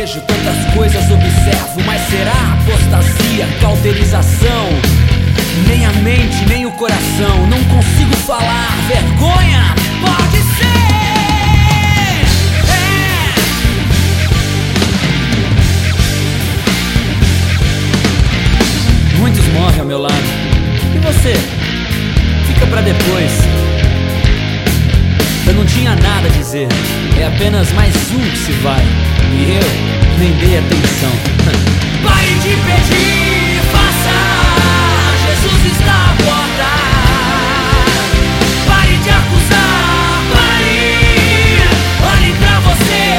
vejo tantas coisas, observo, mas será apostasia, cauterização? Nem a mente, nem o coração, não consigo falar, vergonha, pode ser, Muitos morrem ao meu lado, e você? Fica pra depois. Eu não tinha nada a dizer, é apenas mais um que se vai, e eu nem dei atenção. Pare de pedir, faça, Jesus está à porta. Pare de acusar, pare, olhe pra você.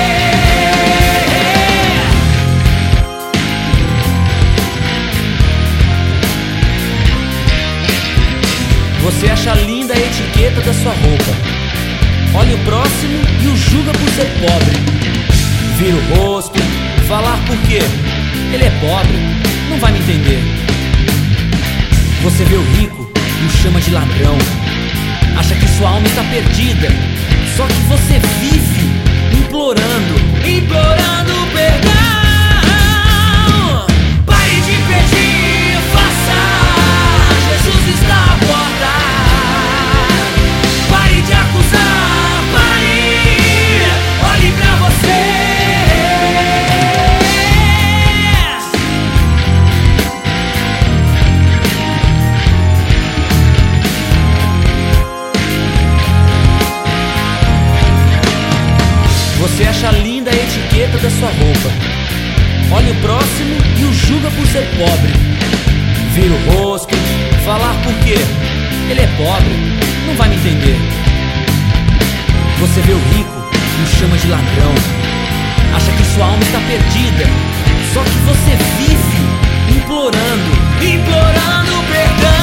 Você acha linda a etiqueta da sua roupa, olha o próximo e o julga por ser pobre. Vira o rosto, falar por quê? Ele é pobre, não vai me entender. Você vê o rico e o chama de ladrão, acha que sua alma está perdida, só que você vive implorando perdão. Pare de pedir, faça, Jesus está à porta. Pare de acusar, pare, olhe pra você. Você acha linda a etiqueta da sua roupa, olha o próximo e o julga por ser pobre. Vira o rosto, falar por quê? Ele é pobre, não vai me entender. Você vê o rico e o chama de ladrão, acha que sua alma está perdida, só que você vive implorando perdão.